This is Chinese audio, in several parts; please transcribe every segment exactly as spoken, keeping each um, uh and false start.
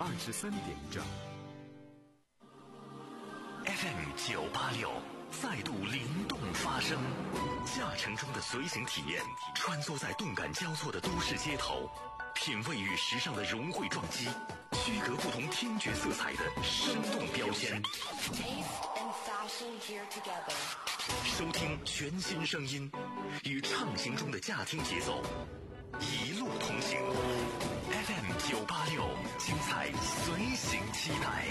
二十三点整。 F M 九八六再度灵动发声，驾乘中的随行体验，穿梭在动感交错的都市街头，品味与时尚的融汇撞击，区隔不同听觉色彩的生动标签。收听全新声音，与畅行中的驾听节奏，一路同行。F M 九八六，精彩随行期待。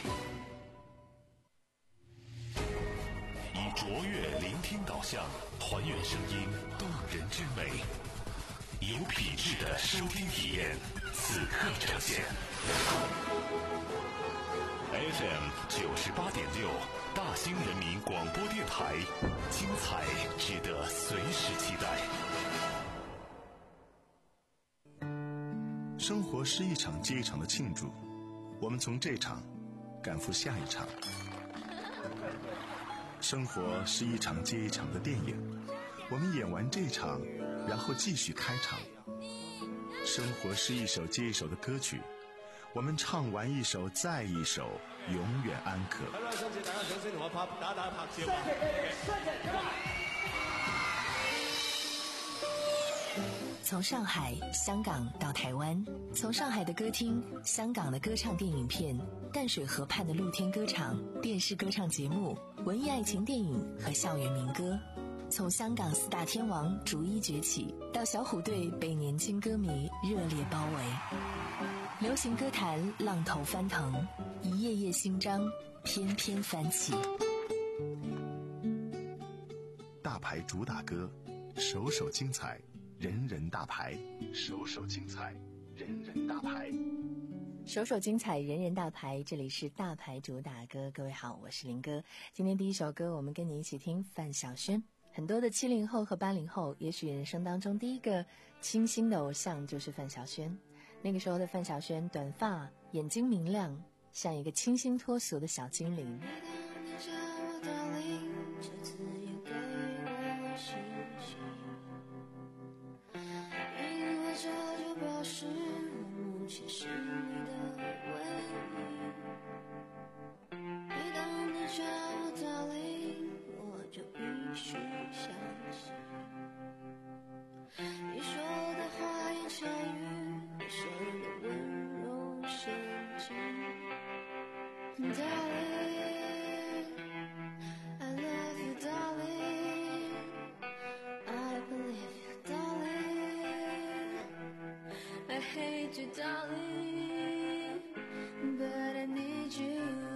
以卓越聆听导向，还原声音动人之美，有品质的收听体验，此刻呈现。F M 九十八点六，大兴人民广播电台，精彩值得随时期待。 生活是一场接一场的庆祝，我们从这场赶赴下一场。生活是一场接一场的电影，我们演完这场，然后继续开场。生活是一首接一首的歌曲，我们唱完一首再一首，永遠安可。 好啦，多謝大家掌聲同我拍打打拍照啊！ 從上海、香港到台灣，從上海的歌廳、香港的歌唱電影片、淡水河畔的露天歌場、電視歌唱節目、文藝愛情電影和校園民歌，從香港四大天王逐一崛起，到小虎隊被年輕歌迷熱烈包圍，流行歌壇浪頭翻騰，一頁頁新章翩翩翻起。 大牌主打歌，首首精彩，人人大牌，首首精彩，人人大牌， 首首精彩，人人大牌。这里是大牌主打歌，各位好，我是林哥。今天第一首歌，我们跟你一起听范晓萱。很多的七零后和八零后，也许人生当中第一个清新的偶像就是范晓萱。那个时候的范晓萱，短发，眼睛明亮，像一个清新脱俗的小精灵。 是我目前是你的唯一，每当你叫我 darling， 我就必须相信你说的花言巧语，和谁的温柔陷阱。 Darling, I love you darling, I believe you darling, I hate you darling, but I need you.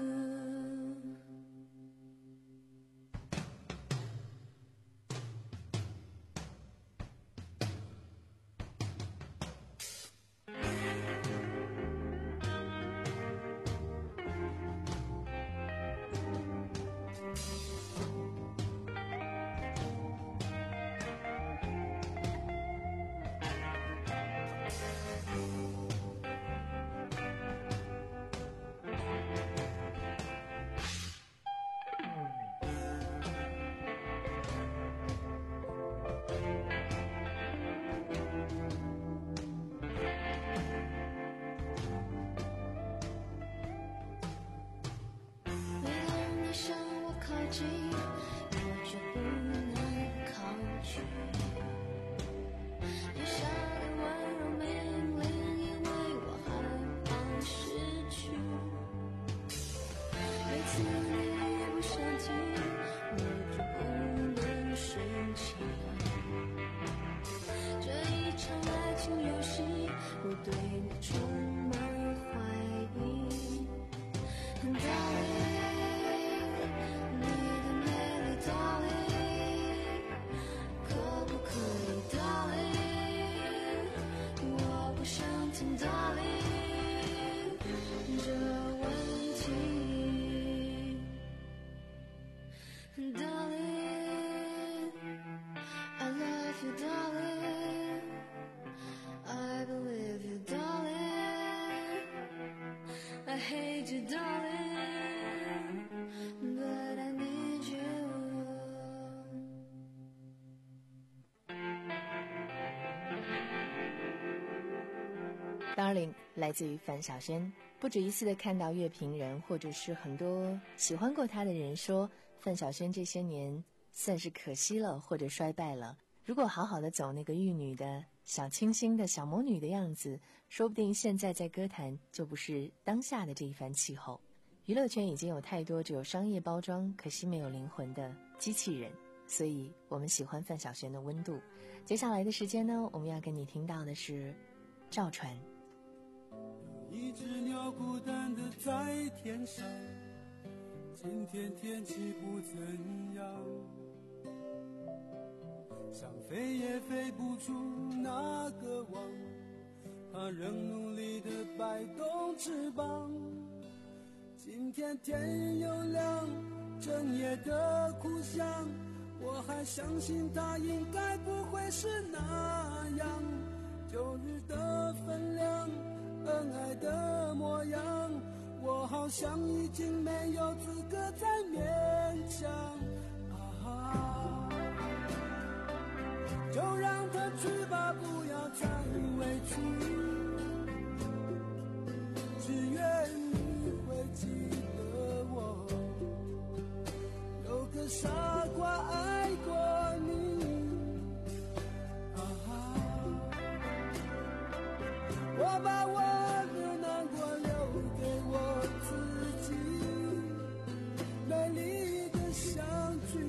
《 Darling 来自于范晓萱。不止一次的看到乐评人或者是很多喜欢过她的人说，范晓萱这些年算是可惜了或者衰败了，如果好好的走那个玉女的小清新的小魔女的样子，说不定现在在歌坛就不是当下的这一番气候。娱乐圈已经有太多只有商业包装可惜没有灵魂的机器人，所以我们喜欢范晓萱的温度。接下来的时间呢，我们要跟你听到的是赵传。 一只鸟孤单的在天上，今天天气不怎样，想飞也飞不出那个网，它仍努力地摆动翅膀。今天天又亮，整夜的苦想，我还相信它应该不会是那样。旧日的分量，恩爱的模样，我好像已经没有资格再勉强。啊，就让它去吧，不要再委屈，只愿你会记得我，有个傻瓜爱过你。我把我的难过留给我自己，美丽的相聚，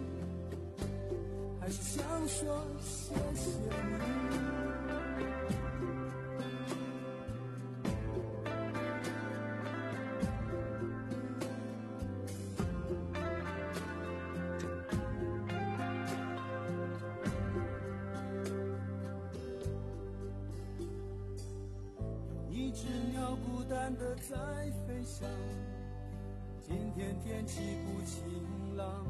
还是想说谢谢你。一只鸟孤单地在飞翔，今天天气不晴朗，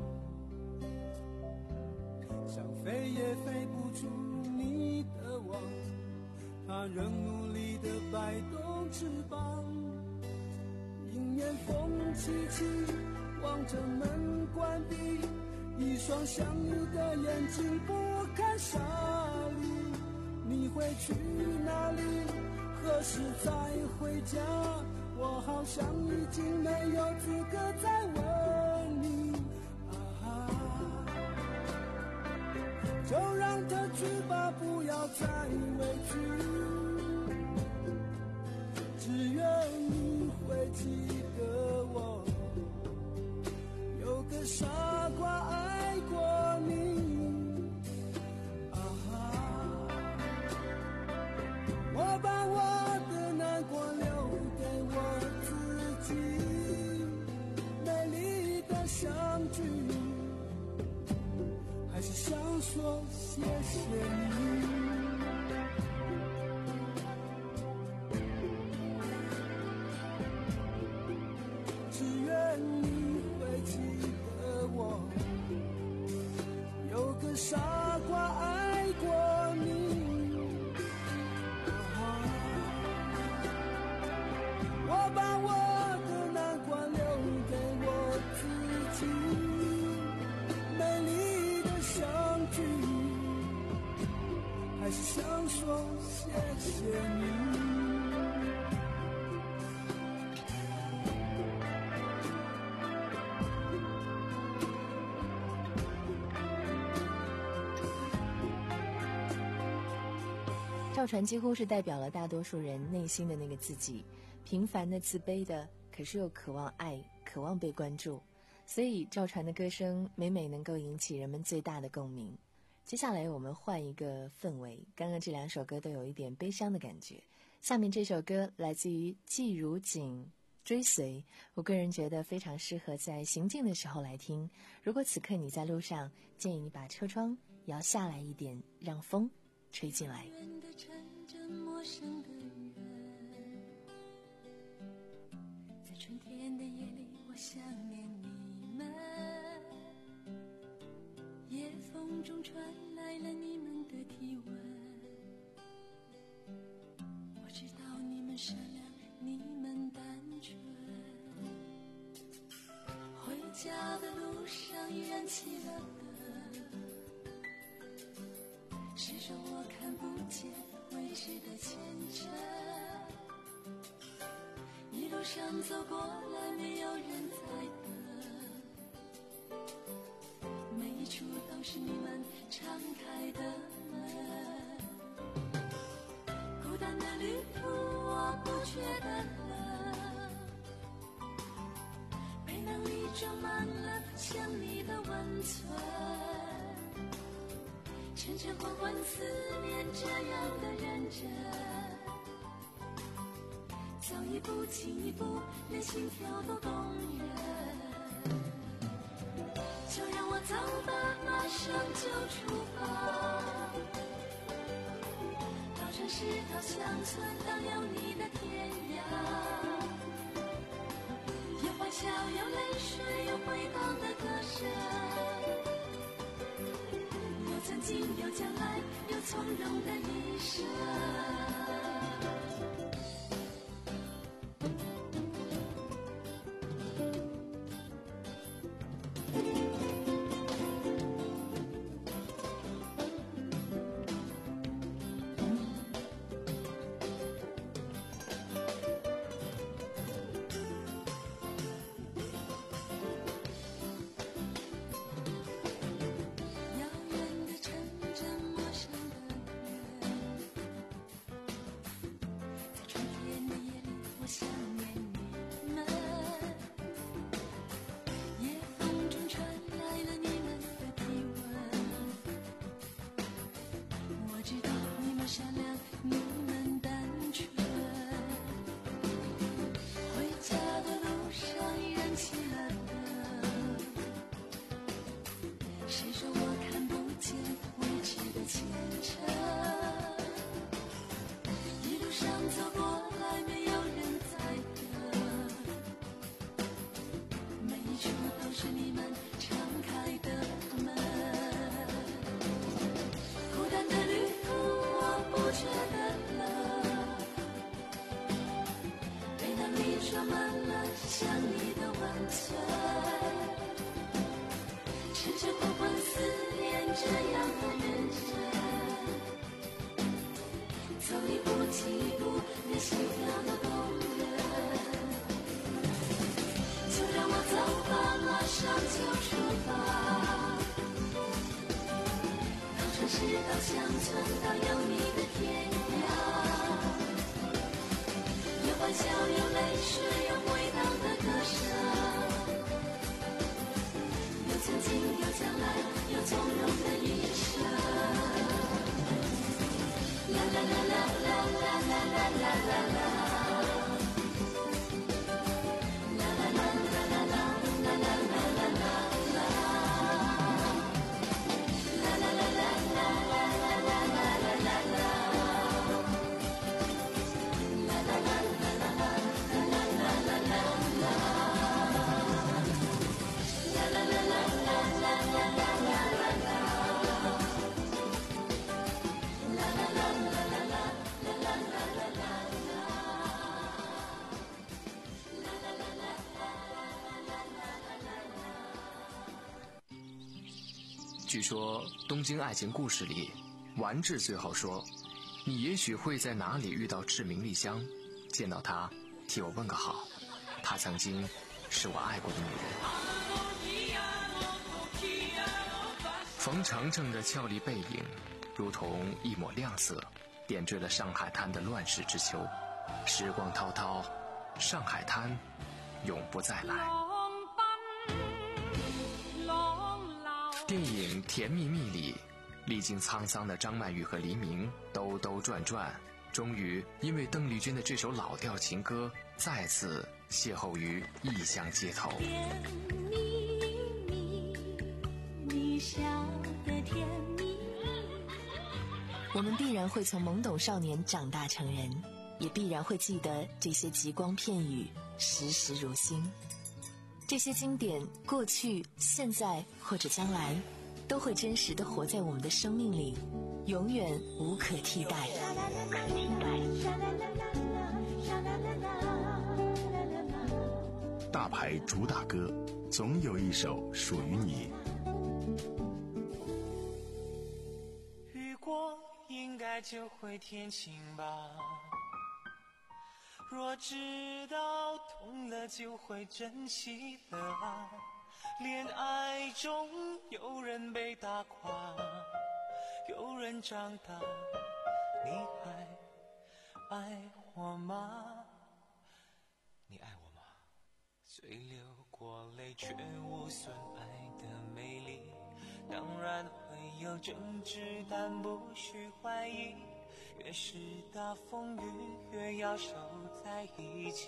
想飞也飞不出你的网，它仍努力地摆动翅膀。迎面风起起，望着门关闭，一双想你的眼睛不堪沙砾。你会去哪里？何时再回家？我好像已经没有资格再问你。啊，就让它去吧，不要再委屈，只愿你会记得我，有个傻瓜爱过你。我把我的难过留给我自己，美丽的相聚，还是想说谢谢你。只愿你会记得我，有个傻瓜爱过你。我把我的难过留给我自己，美丽的相聚，还是想说谢谢你。 赵传几乎是代表了大多数人内心的那个自己，平凡的、自卑的，可是又渴望爱，渴望被关注。所以赵传的歌声每每能够引起人们最大的共鸣。接下来我们换一个氛围，刚刚这两首歌都有一点悲伤的感觉。下面这首歌来自于季如锦，追随，我个人觉得非常适合在行进的时候来听。如果此刻你在路上，建议你把车窗摇下来一点，让风吹进来。 远的乘着陌生的人，在春天的夜里我想念你们，夜风中传来了你们的体温，我知道你们善良，你们单纯，回家的路上依然起了是说我看不见未知的前程。 上走过来，没有人在等，每一处都是你们敞开的门。孤单的旅途我不觉得冷，背囊里装满了想你的温存，晨晨昏昏思念这样的认真，走一步亲一步，连心跳都动人。就让我走吧，马上就出发，到城市到乡村，到有你的天涯，有欢笑有泪水有回荡的歌声，有曾经有将来有从容的一生。到乡村，到有你的天涯，有欢笑，有泪水，有回荡的歌声，有曾经，有将来，有从容的一生。啦啦啦啦啦啦啦啦啦啦啦。 据说《东京爱情故事》里，丸治最后说：“你也许会在哪里遇到志明丽香，见到她，替我问个好。她曾经是我爱过的女人。”冯程程的俏丽背影，如同一抹亮色，点缀了上海滩的乱世之秋。时光滔滔，上海滩永不再来。电影《甜蜜蜜》里，历经沧桑的张曼玉和黎明兜兜转转，终于因为邓丽君的这首老调情歌，再次邂逅于异乡街头。 甜蜜蜜，你笑得甜蜜。 我们必然会从懵懂少年长大成人，也必然会记得这些极光片语，时时如新。这些经典，过去、现在或者将来，都会真实地活在我们的生命里，永远无可替代。 大牌主打歌，总有一首属于你。 雨过应该就会天晴吧，若知道道痛了就会珍惜了啊，恋爱中有人被打垮，有人长大，你还爱我吗？你爱我吗？虽流过泪却无损爱的美丽，当然会有争执，但不需怀疑，越是大风雨越要守在一起，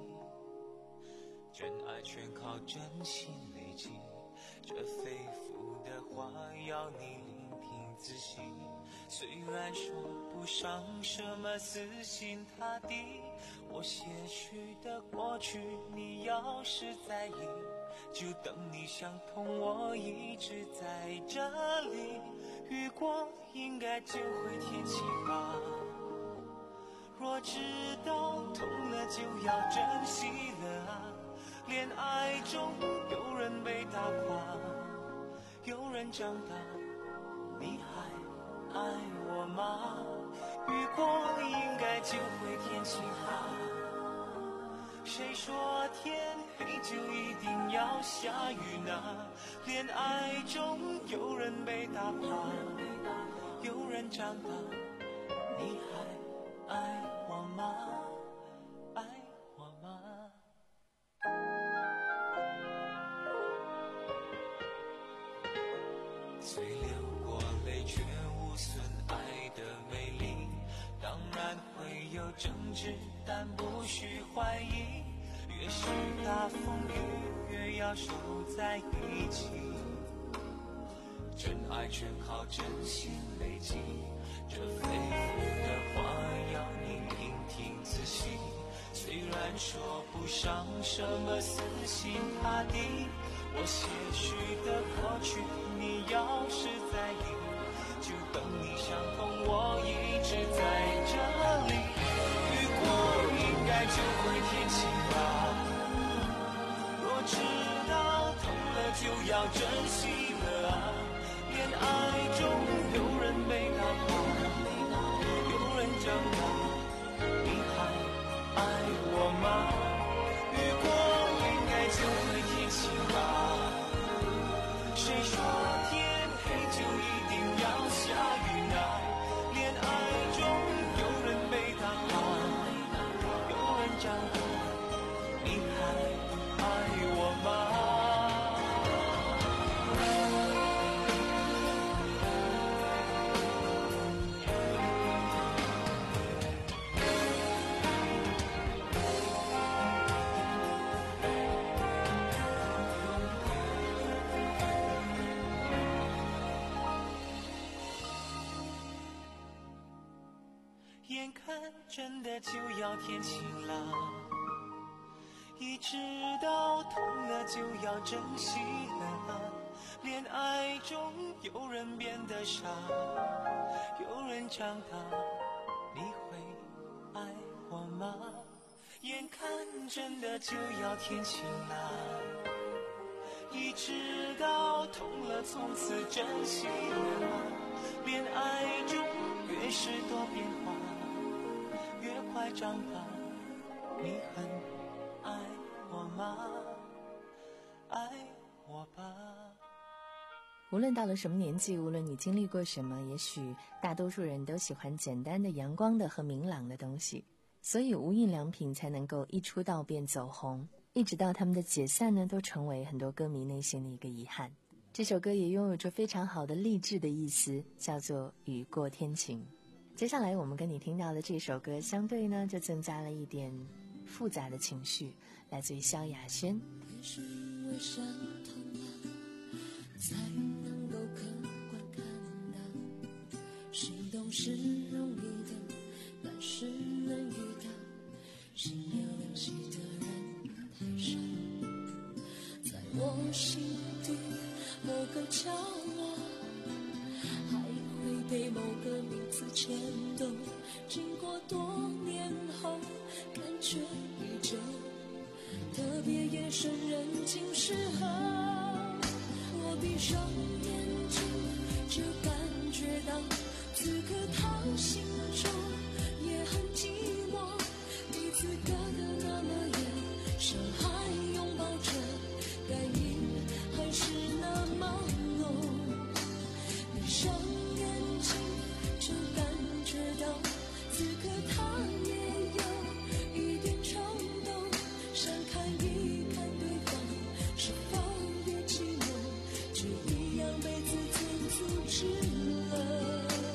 真爱全靠真心累积，这肺腑的话要你聆听仔细，虽然说不上什么死心塌地，我些许的过去你要是在意，就等你想通，我一直在这里，雨过应该就会天晴吧，若知道痛了就要珍惜了啊，恋爱中有人被打垮，有人长大，你还爱我吗？雨过应该就会天晴吧，谁说天黑就一定要下雨呢？恋爱中有人被打垮，有人长大，你还爱我吗？爱我吗？虽流过泪却无损爱的美丽，当然会有争执，但不需怀疑，越是大风雨越要守在一起，真爱全靠真心累积，这肺腑的话要你聆听仔细，虽然说不上什么死心塌地，我些许的过去你要是在意，就等你想通，我一直在这里，雨过应该就会天晴吧，若知道痛了就要珍惜了啊，恋爱中有人被打垮，有人长大，你还爱我吗？雨过应该就会天晴吧，谁说天黑就一定要下雨呢？恋爱中有人被打垮，有人长大，你还爱我吗？眼看真的就要天晴了，一直到痛了就要珍惜了，恋爱中有人变得傻，有人长大，你会爱我吗？眼看真的就要天晴了，一直到痛了从此珍惜了，恋爱中越是多变化，越快长大，你很爱我吗？爱我吧。 无论到了什么年纪，无论你经历过什么，也许大多数人都喜欢简单的、阳光的和明朗的东西，所以无印良品才能够一出道便走红，一直到他们的解散呢，都成为很多歌迷内心的一个遗憾。这首歌也拥有着非常好的励志的意思，叫做雨过天晴。接下来我们跟你听到的这首歌，相对呢就增加了一点复杂的情绪，来自于萧亚轩。 也是因为伤痛啊，才能够客观看到，心动是容易的，但是能遇到心有灵犀的人太少，在我心底某个角落，还会被某个名字牵动，经过多年后感觉依旧，特别夜深人静时候，我闭上眼睛就感觉到此刻他心中也很寂寞，彼此隔得那么远， 深海拥抱着，感应还是那么浓。闭上眼睛就感觉到，此刻他也有一点冲动，想看一看对方是否也寂寞，就一样被自尊阻止了。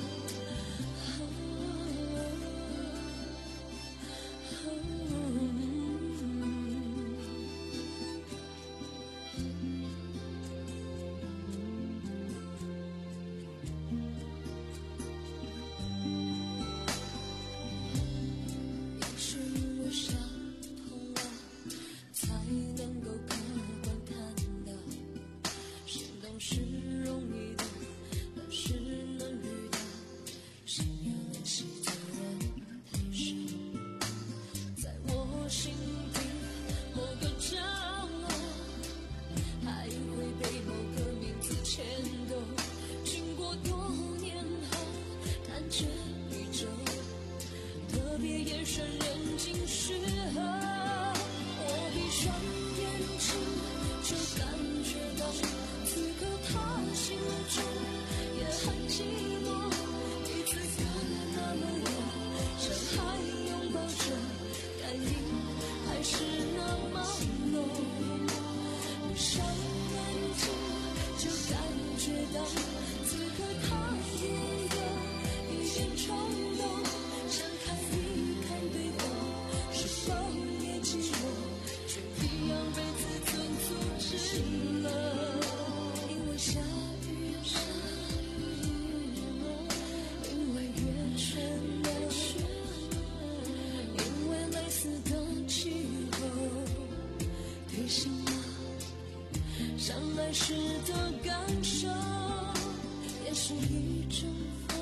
时的感受也是一种风，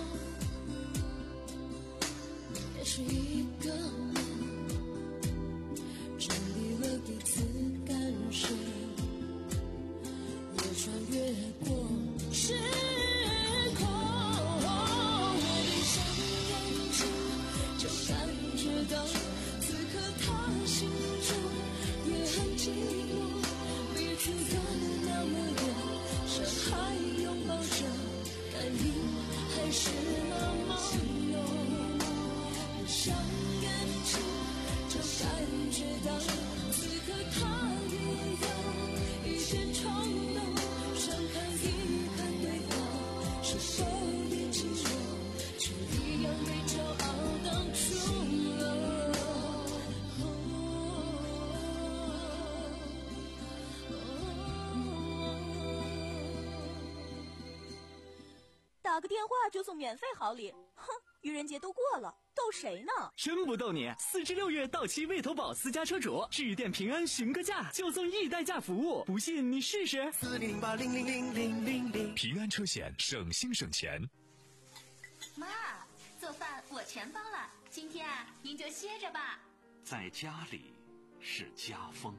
也是一个梦，传递了彼此感受，也穿越过时空。我闭上眼睛就感觉到，此刻他心中也很寂寞，彼此的那么远，深海拥抱着，感应还是那么浓。闭上眼睛就感觉到，此刻他也有一点冲动，想看一看对方是否也寂寞，却一样被骄傲挡住了。 打个电话就送免费好礼，哼！愚人节都过了，逗谁呢？ 真不逗你！四至六月到期未投保私家车主，致电平安询个价，就送易代驾服务，不信你试试。 四零零八零零零零零零。 平安车险，省心省钱。 妈，做饭我全包了，今天啊，您就歇着吧。 在家里是家风。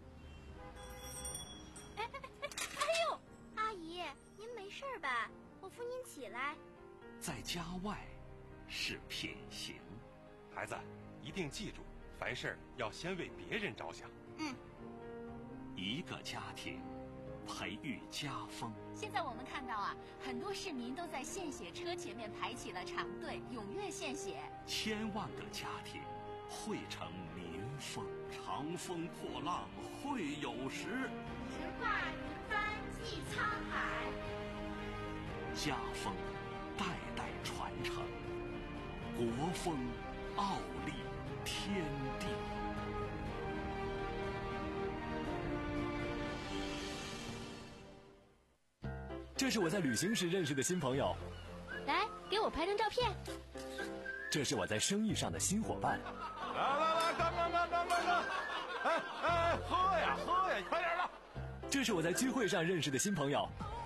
哎哎哎哎呦，阿姨，您没事吧？我扶您起来。 在家外是品行。 孩子，一定记住，凡事要先为别人着想。 嗯。 一个家庭，培育家风。 现在我们看到啊，很多市民都在献血车前面排起了长队，踊跃献血。 千万个家庭汇成民风，长风破浪会有时。 直挂云帆济沧海。 家风代代传承，国风傲立天地。 这是我在旅行时认识的新朋友， 来给我拍张照片。 这是我在生意上的新伙伴。 来来来，干干干干干干！哎哎，喝呀喝呀，快点的！ 这是我在聚会上认识的新朋友。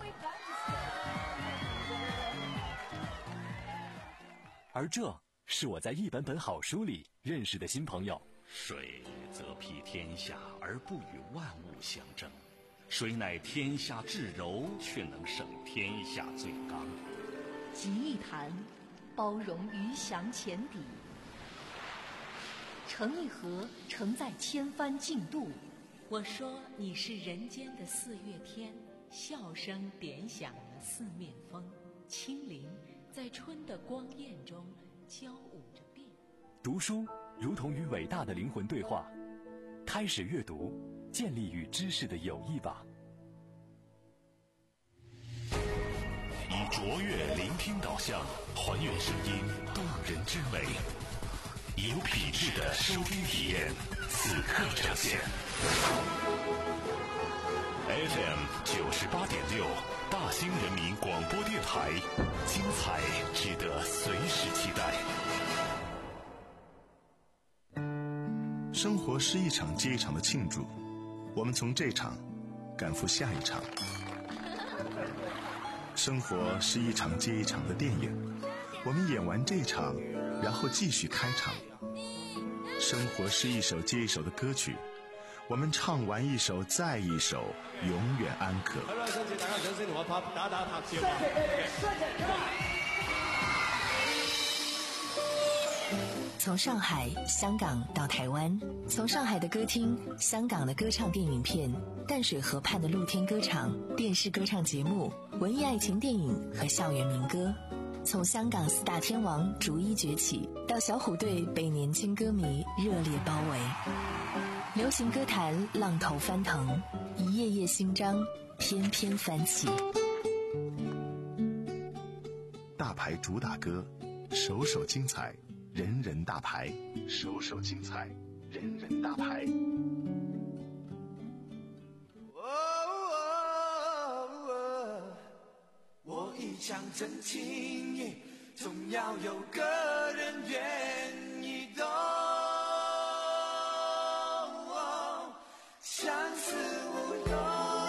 而这是我在一本本好书里认识的新朋友。 水则披天下而不与万物相争，水乃天下至柔，却能胜天下最刚。 集一谈，包容鱼翔浅底。 成一河，承载千帆竞渡。我说你是人间的四月天，笑声点响了四面风，轻灵在春的光艳中交舞着变。 读书如同与伟大的灵魂对话，开始阅读，建立与知识的友谊吧。 以卓越聆听导向，还原声音动人之美，有品质的收听体验，此刻呈现。F M 九十八点六，大兴人民广播电台，精彩值得随时期待。 生活是一场接一场的庆祝，我们从这场赶赴下一场。生活是一场接一场的电影，我们演完这场，然后继续开场。生活是一首接一首的歌曲，我们唱完一首再一首，永远安可。 好啦，想請大家掌聲同我拍打打拍照。 從上海、香港到台灣，從上海的歌廳、香港的歌唱電影片、淡水河畔的露天歌場、電視歌唱節目、文藝愛情電影和校園民歌，從香港四大天王逐一崛起，到小虎隊被年輕歌迷熱烈包圍，流行歌壇浪頭翻騰，一頁頁新章翩翩翻起。 大牌主打歌，首首精彩，人人大牌，首首精彩，人人大牌。 我一腔真情，总要有个人愿意懂，相思无用。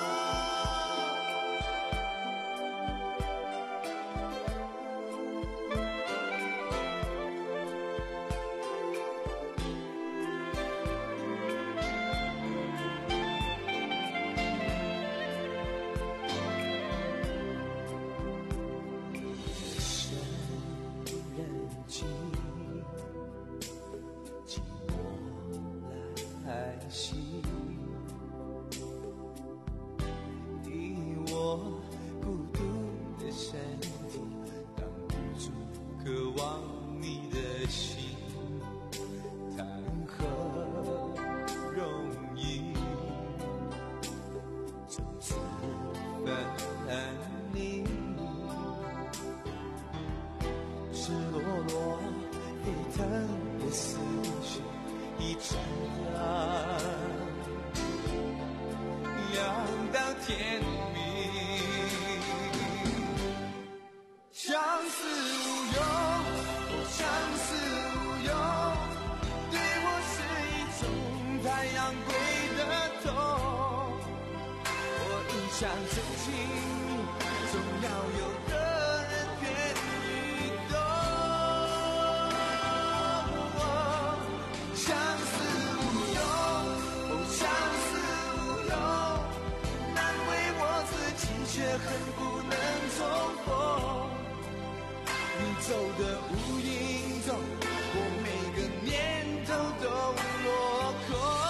像真情，总要有个人愿意懂。相思无用，哦，相思无用，难为我自己，却恨不能重逢。你走的无影踪，我每个念头都落空。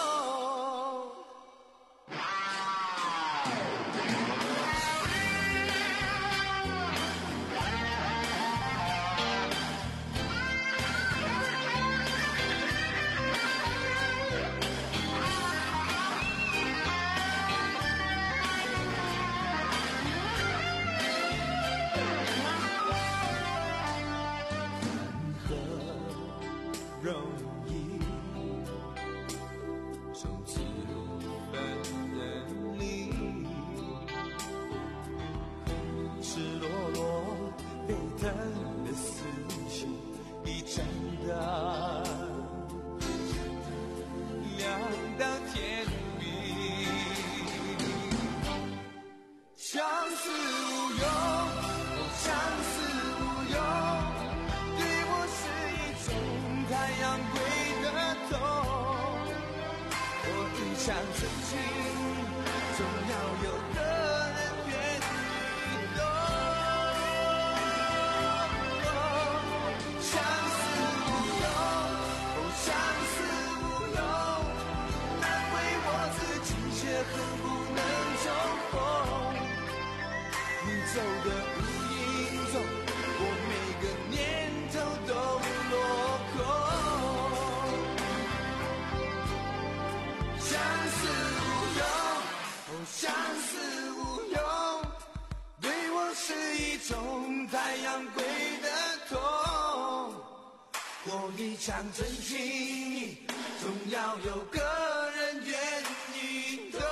像真情，总要有个人愿意懂。相思无用，哦，相思我一腔真情，总要有个人愿意懂。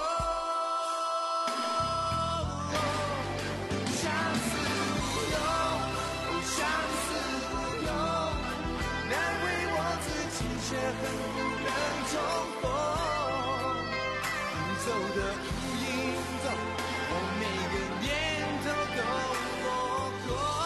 相思无用，相思无用，难为我自己，却恨不能重逢。你走的无影踪，我每个念头都落空。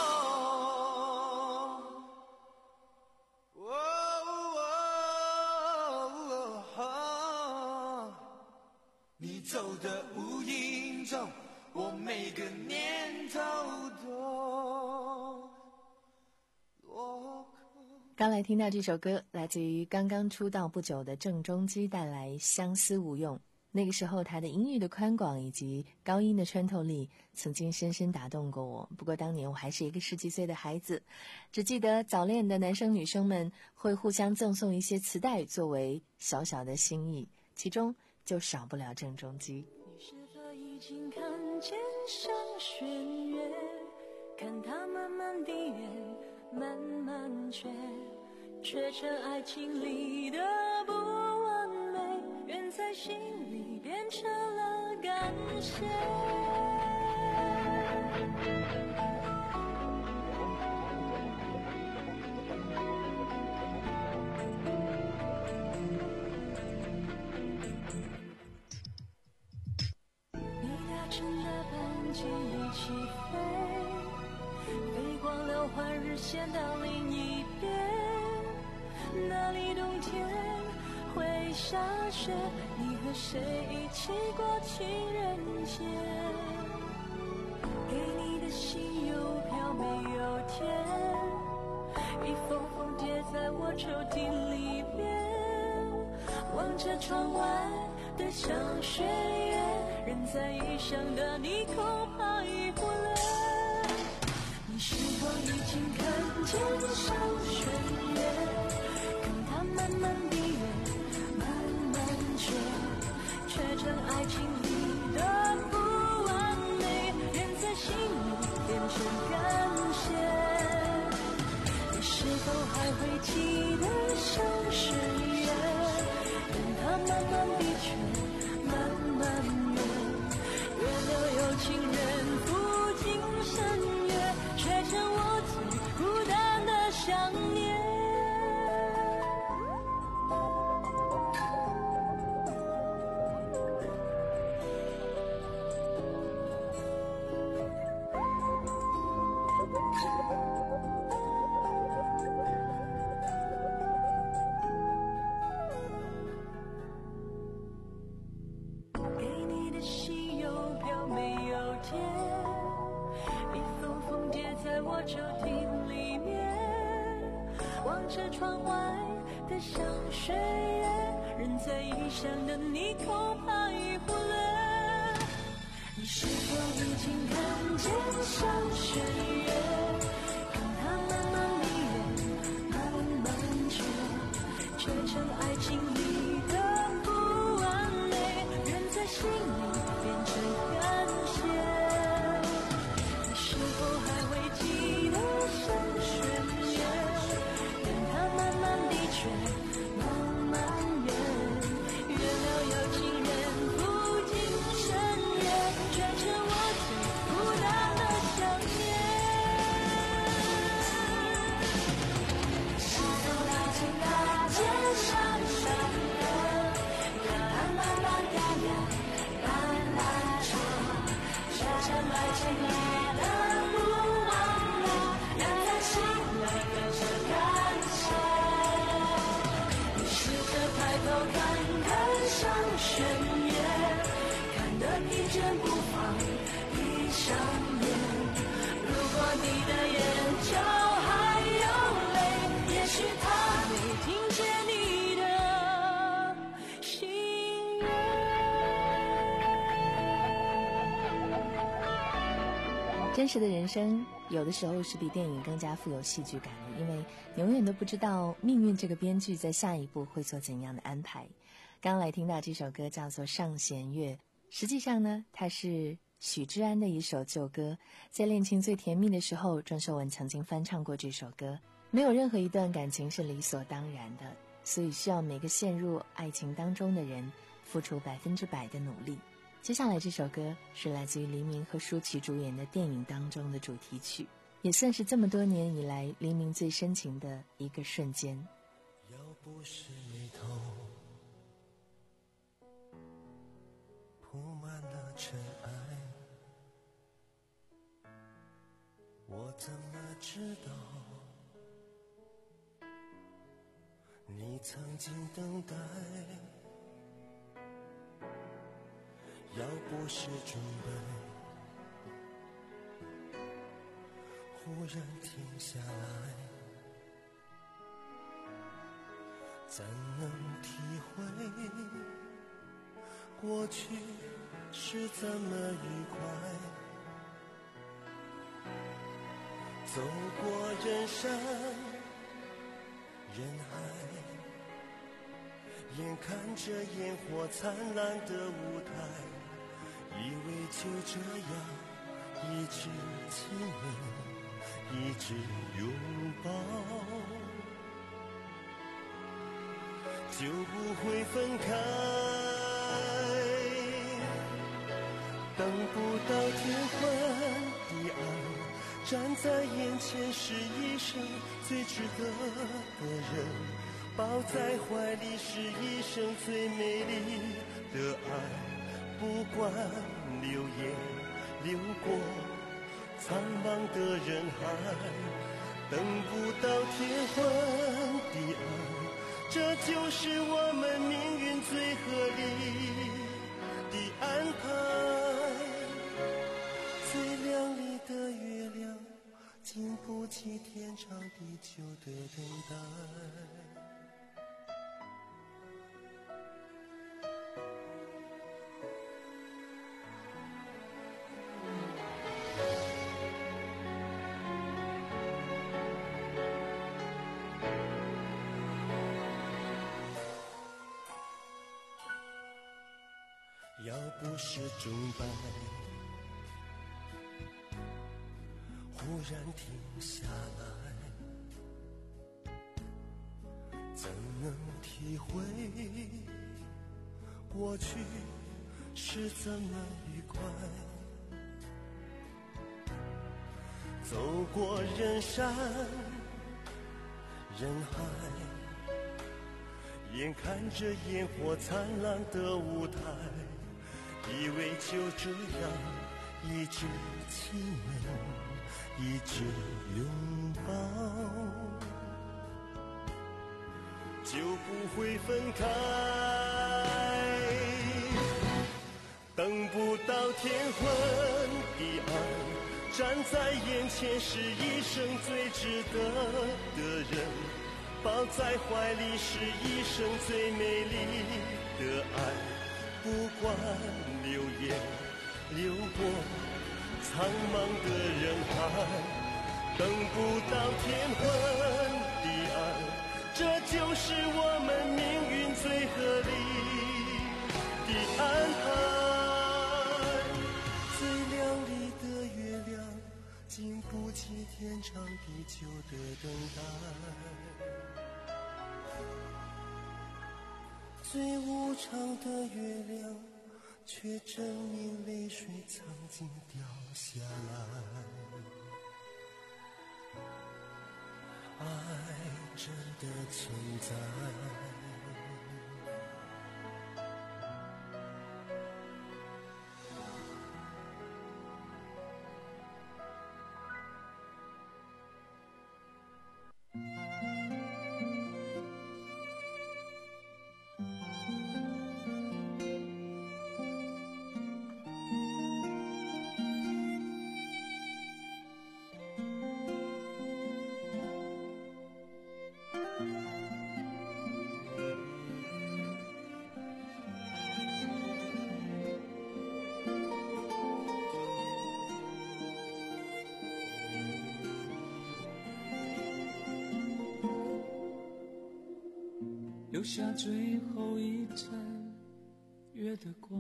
你走的无影踪，我每个念头都落空。 刚来听到这首歌，来自于刚刚出道不久的郑中基带来《相思无用》。那个时候他的音域的宽广以及高音的穿透力曾经深深打动过我。不过当年我还是一个十几岁的孩子，只记得早恋的男生女生们会互相赠送一些磁带作为小小的心意，其中就少不了郑中基。 你是否已经看见上弦月，看它慢慢地圆，慢慢缺，缺成爱情里的不完美，缘在心里变成了感谢。你搭乘的班机一起飞，飞过了换日线到另一边，那里冬天会下雪，你和谁一起过情人节？给你的信邮票没有填，一封封叠在我抽屉里面，望着窗外的香雪月，人在异乡的你恐怕已忽略。你是否已经看见上弦月，看它慢慢地圆，慢慢缺，缺成爱情里的不完美，缘在心里变成感谢。你是否还会记得上弦月，看它慢慢地缺，慢慢圆，月流有情人赴今生月，却成我最孤单的想念。给你的信邮票没有填，一封封叠在我抽屉里面，望着窗外的香雪月，人在异乡的你恐怕已忽略。你是否已经看见上弦月，看它慢慢地圆，慢慢缺，缺成爱情里的不完美，缘在心里变成感谢。你是否还会记得上弦月，看它慢慢地缺，慢慢圆，月亮有情人赴今生月，却成我最孤单的想念。是否已经看见上弦月，看它慢慢地圆，慢慢缺，缺成爱情里的不完美，缘在心里变成感谢。你试着抬头看看上弦月，看得疲倦不放，闭上眼。如果你的眼角还有泪，也许他没听见你的心愿。 真实的人生有的时候是比电影更加富有戏剧感的，因为你永远都不知道命运这个编剧在下一步会做怎样的安排。刚来听到这首歌叫做《上弦月》，实际上呢，它是许志安的一首旧歌，在恋情最甜蜜的时候，庄秀文曾经翻唱过这首歌。 没有任何一段感情是理所当然的，所以需要每个陷入爱情当中的人付出百分之百的努力。接下来这首歌是来自于黎明和舒淇主演的电影当中的主题曲，也算是这么多年以来黎明最深情的一个瞬间。 要不是眉头铺满了尘埃，我怎么知道你曾经等待？要不是准备忽然停下来，怎能体会过去是怎么愉快？走过人山人海，眼看着烟火灿烂的舞台，以为就这样一直亲吻，一直拥抱，就不会分开。等不到天昏地暗，站在眼前是一生最值得的人，抱在怀里是一生最美丽的爱。不管流言流过苍茫的人海，等不到天昏地暗，这就是我们命运最合理的安排。最亮丽的月亮，经不起天长地久的等待。要不是钟摆忽然停下来，怎能体会过去是怎么愉快？走过人山人海，眼看着烟火灿烂的舞台，以为就这样一直亲吻，一直拥抱，就不会分开。等不到天昏地暗，站在眼前是一生最值得的人，抱在怀里是一生最美丽的爱。不管流言流过苍茫的人海，等不到天昏地暗，这就是我们命运最合理的安排。最亮丽的月亮，经不起天长地久的等待。最无常的月亮，却证明泪水曾经掉下来。爱真的存在。 留下最后一盏月的光，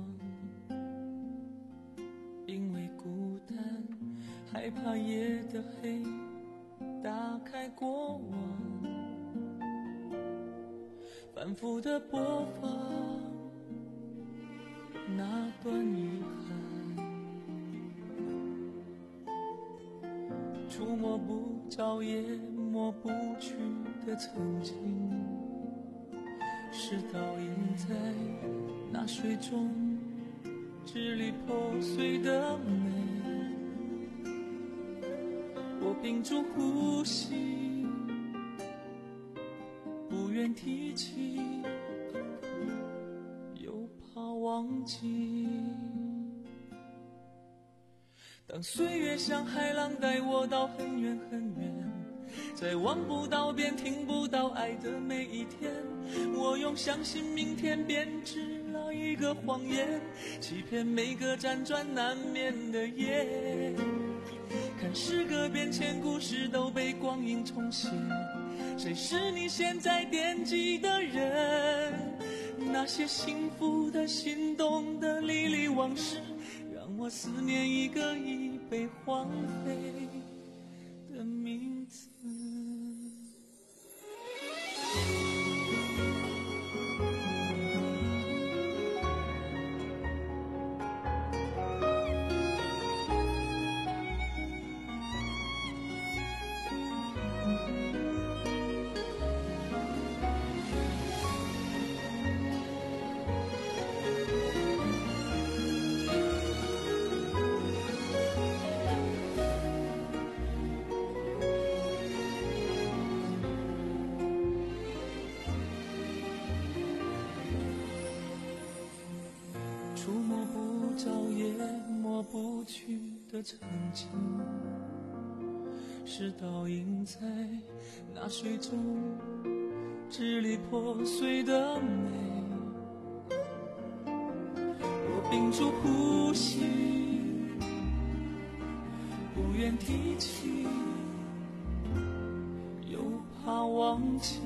因为孤单害怕夜的黑， 打开过往，反复的播放那段遗憾，触摸不着也抹不去的曾经，是倒映在那水中支离破碎的美。我屏住呼吸，不愿提起，又怕忘记。当岁月像海浪带我到很远很远，在望不到边听不到爱的每一天，我用相信明天编织了一个谎言，欺骗每个辗转难眠的夜。看时隔变迁，故事都被光阴重写，谁是你现在惦记的人？那些幸福的心动的历历往事，让我思念一个已被荒废的名字。触摸不着也抹不去的曾经，是倒映在那水中支离破碎的美。我屏住呼吸，不愿提起，又怕忘记。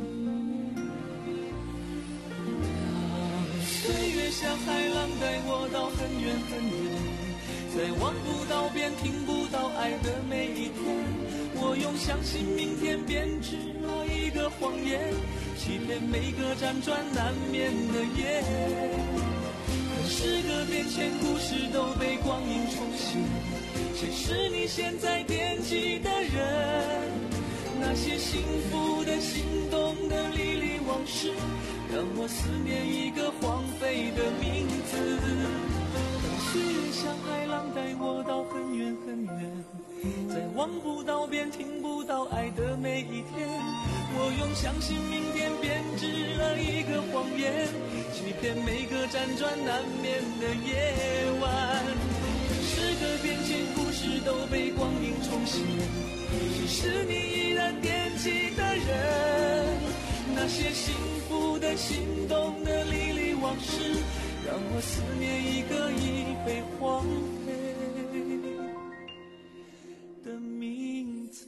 岁月像海浪带我到很远很远，在望不到边听不到爱的每一天，我用相信明天编织了一个谎言，欺骗每个辗转难眠的夜。可时隔变迁，故事都被光阴重写，谁是你现在惦记的人？那些幸福的心动的历历往事，让我思念一个荒废的名字。当岁月像海浪带我到很远很远，在望不到边听不到爱的每一天，我用相信明天编织了一个谎言，欺骗每个辗转难眠的夜晚。时隔变迁，故事都被光阴重写，谁是你依然惦记的人？那些幸福的心动的历历往事，让我思念一个已被荒废的名字。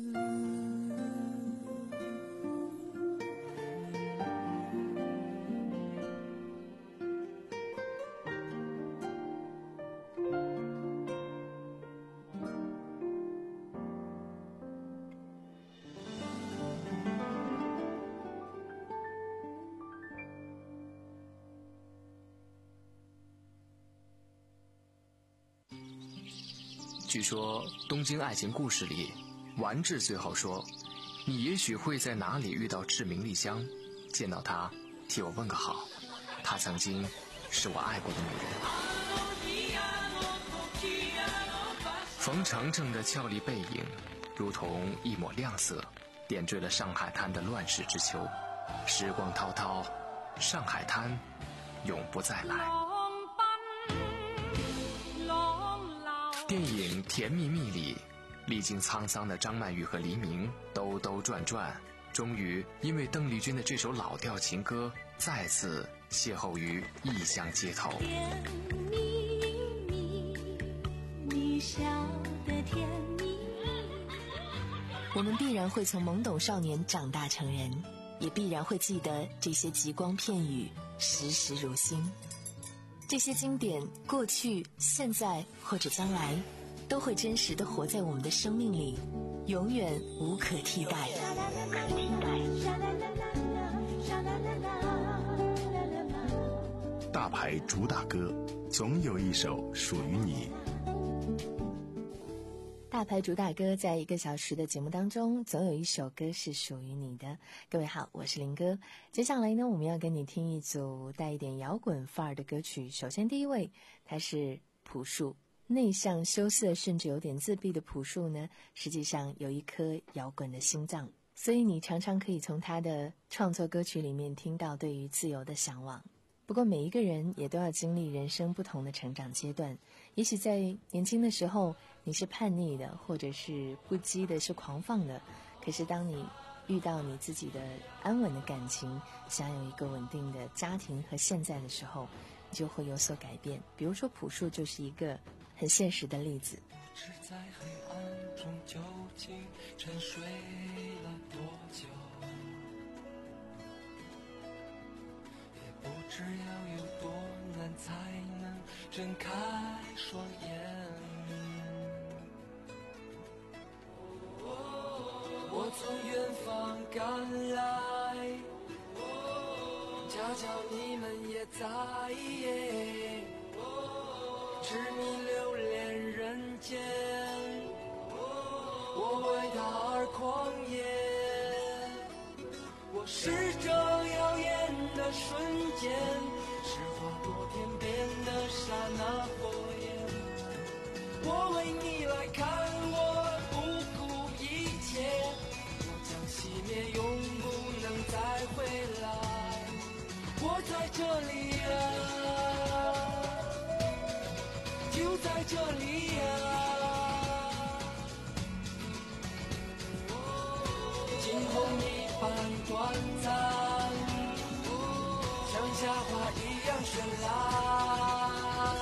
据说东京爱情故事里，丸治最后说，你也许会在哪里遇到志明丽香，见到她替我问个好，她曾经是我爱过的女人。冯程程的俏丽背影如同一抹亮色，点缀了上海滩的乱世之秋。时光滔滔，上海滩永不再来。电影《甜蜜蜜》里，历经沧桑的张曼玉和黎明兜兜转转，终于因为邓丽君的这首老调情歌，再次邂逅于异乡街头。 甜蜜蜜，你笑得甜蜜蜜。 我们必然会从懵懂少年长大成人，也必然会记得这些极光片语，时时如新。这些经典，过去、现在或者将来，都会真实地活在我们的生命里， 永远无可替代。 大牌主打歌，总有一首属于你。 大牌主打歌，在一个小时的节目当中，总有一首歌是属于你的。各位好，我是林哥。接下来呢，我们要跟你听一组带一点摇滚范儿的歌曲。首先第一位，他是朴树。内向羞涩甚至有点自闭的朴树呢，实际上有一颗摇滚的心脏，所以你常常可以从他的创作歌曲里面听到对于自由的向往。不过每一个人也都要经历人生不同的成长阶段，也许在年轻的时候你是叛逆的，或者是不羁的，是狂放的，可是当你遇到你自己的安稳的感情，想有一个稳定的家庭和现在的时候，你就会有所改变。比如说朴树就是一个很现实的例子。 不知在黑暗中究竟沉睡了多久，也不知要有多难才能睁开双眼。我从远方赶来，恰巧你们也在，痴迷流连人间，我为他而狂野。我是这耀眼的瞬间，是划过天边的刹那火焰。我为你来看，我不顾一切，我将熄灭，永不能再回来。我在这里啊，就在这里呀、啊，惊鸿一般短暂，像夏花一样绚烂。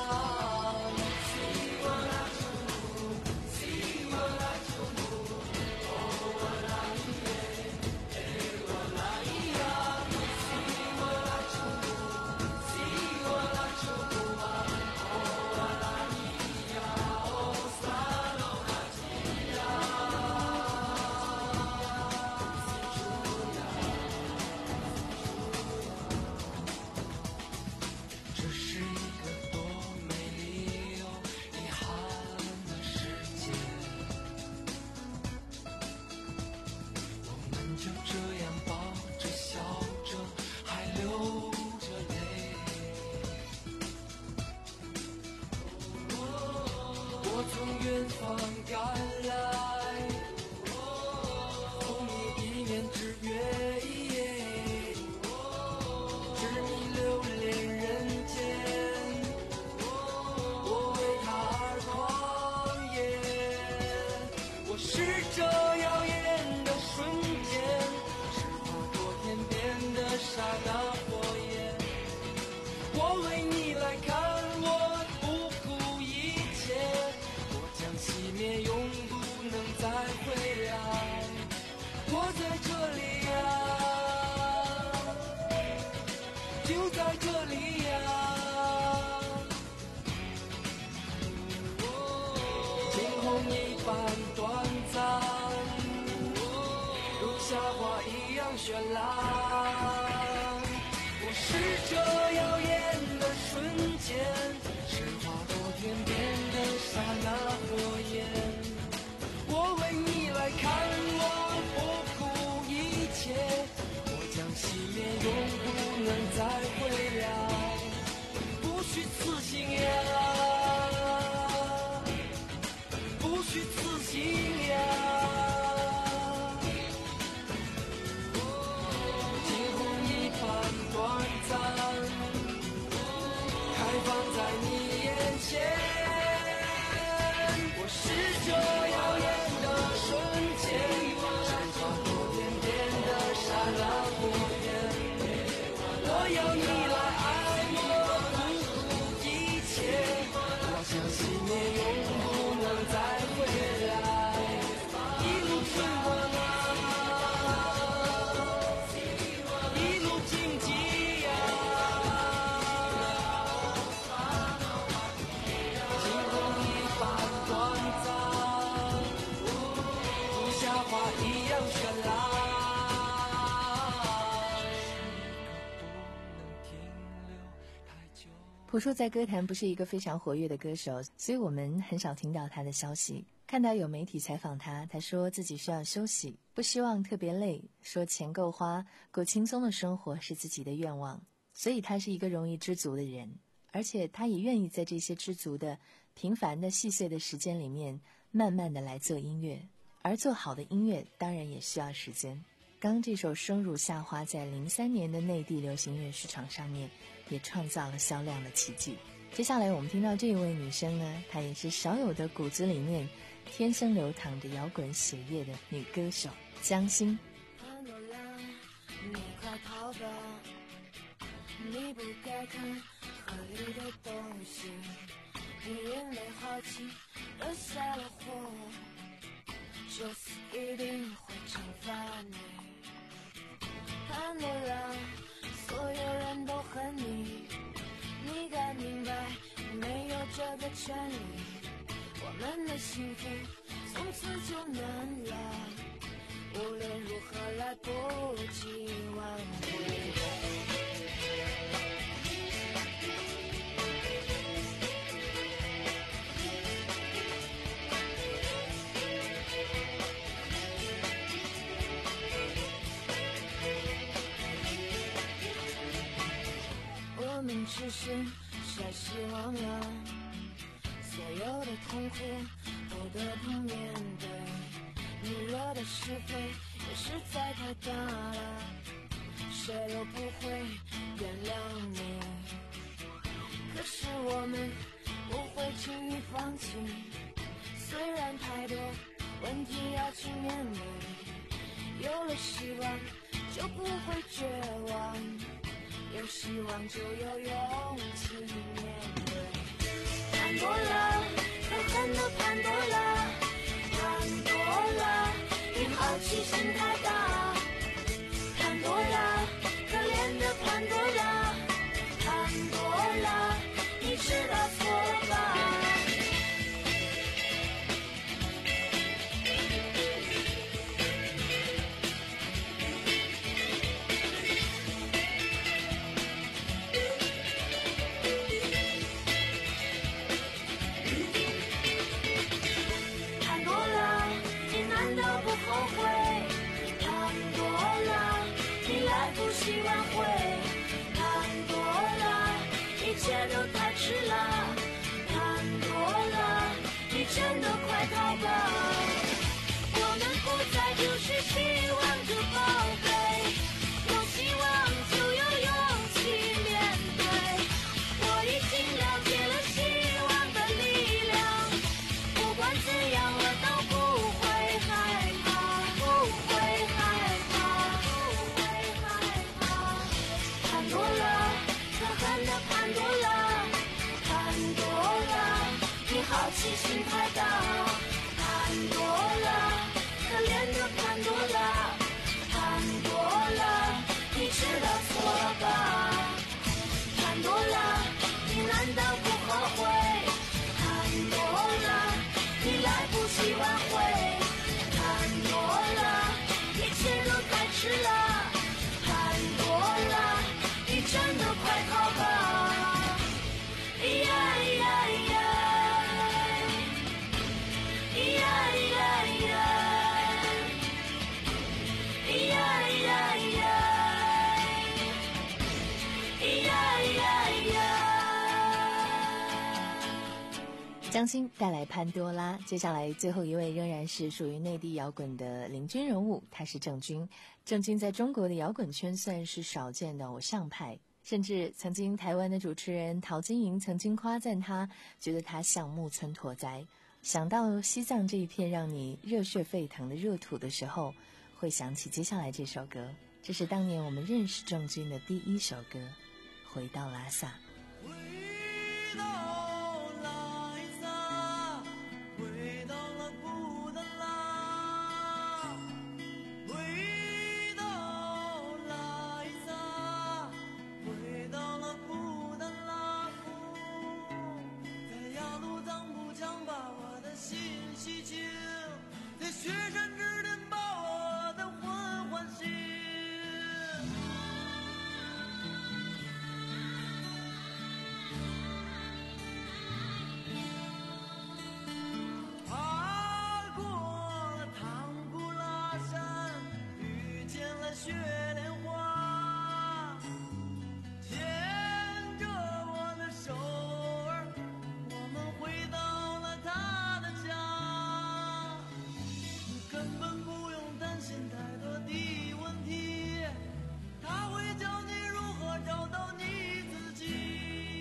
绚烂，我是这耀眼的瞬间，是划过天边的刹那火焰。我为你来看，我不顾一切，我将熄灭，永不能再回来。不虚此行呀，不虚此行呀。我是这耀眼的瞬间，是划过天边的刹那火焰。我要你来爱我，不顾一切， 朴树在歌坛不是一个非常活跃的歌手，所以我们很少听到他的消息。看到有媒体采访他，他说自己需要休息，不希望特别累，说钱够花，过轻松的生活是自己的愿望，所以他是一个容易知足的人，而且他也愿意在这些知足的平凡的细碎的时间里面慢慢的来做音乐，而做好的音乐当然也需要时间。刚这首《生如夏花》在零三年的内地流行乐市场上面也创造了销量的奇迹。接下来我们听到这一位女生呢，她也是少有的骨子里面天生流淌着摇滚血液的女歌手江心。 你快逃吧，你不该看河里的东西，你因为好奇惹下了祸，这次一定会惩罚你。潘多拉，所有人都恨你，你该明白你没有这个权利，我们的幸福从此就难了，无论如何来不及挽回。我们只是晒希望了，所有的痛苦都得碰面对，你惹的是非也实在太大了，谁都不会原谅你，可是我们不会轻易放弃，虽然太多问题要去面对，有了希望就不会绝望，有希望就有勇气面对。潘多拉，可恨的潘多拉，潘多拉，你好奇心太大。潘多拉，可怜的潘多拉，潘多拉，你知道错了吧？希望会潘多拉，一切都太迟了，潘多拉，你真的快逃吧，我们不再就是希望着宝贝，有希望就有勇气面对，我已经了解了希望的力量，不管怎样我都不会害怕，不会害怕，不会害怕。潘多拉，可恨的潘多拉，潘多拉，你好奇心太大。潘多拉，可怜的潘多拉，潘多拉，你知道错了吧？潘多拉，你难道不后悔？潘多拉，你来不及挽回。潘多拉，一切都太迟了。潘多拉，你真的快逃吧！呀呀呀！呀呀呀！呀呀呀！呀呀呀！ 江心带来潘多拉，接下来最后一位仍然是属于内地摇滚的领军人物，他是郑钧。郑钧在中国的摇滚圈算是少见的偶像派，甚至曾经台湾的主持人陶晶莹曾经夸赞他，觉得他像木村拓哉。想到西藏这一片让你热血沸腾的热土的时候，会想起接下来这首歌，这是当年我们认识郑钧的第一首歌，回到拉萨。 回到拉萨，回到了布达拉，回到拉萨，回到了布达拉布，在雅鲁藏布江把我的心洗净，在雪山之巅把我的魂唤醒。 雪莲花，牵着我的手儿，我们回到了他的家。根本不用担心太多的问题，他会教你如何找到你自己。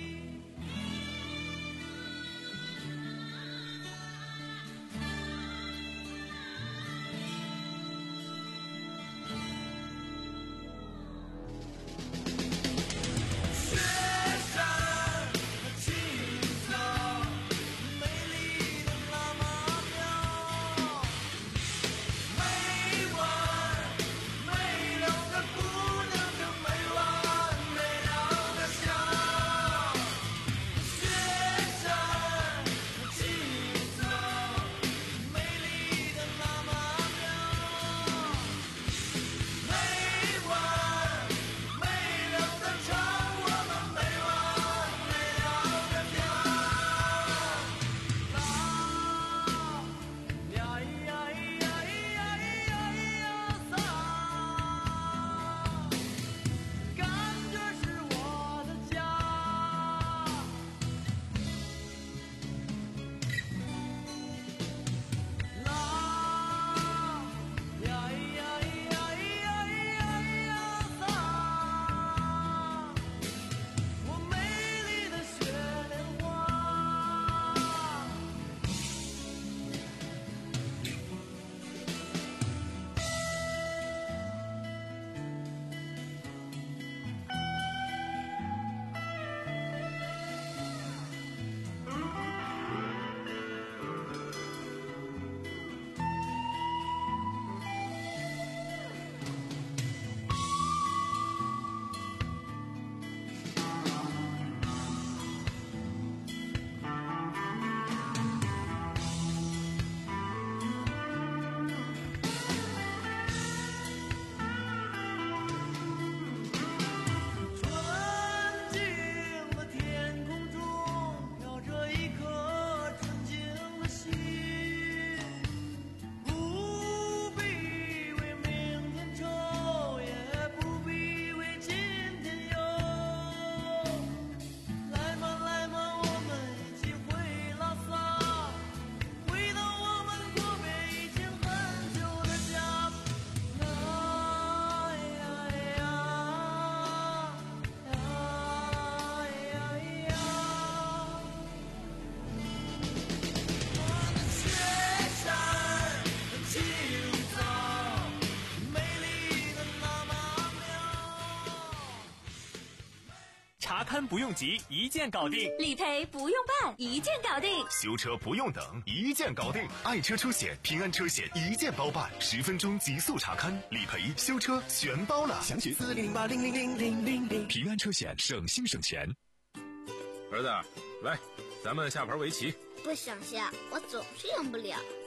查勘不用急，一键搞定； 理赔不用办，一键搞定； 修车不用等，一键搞定。爱车车险、平安车险一键包办，十分钟极速查勘、理赔、修车全包了。 详询四零零八零零零零零零。 平安车险，省心省钱。 儿子，来，咱们下盘围棋。 不想下，我总是赢不了。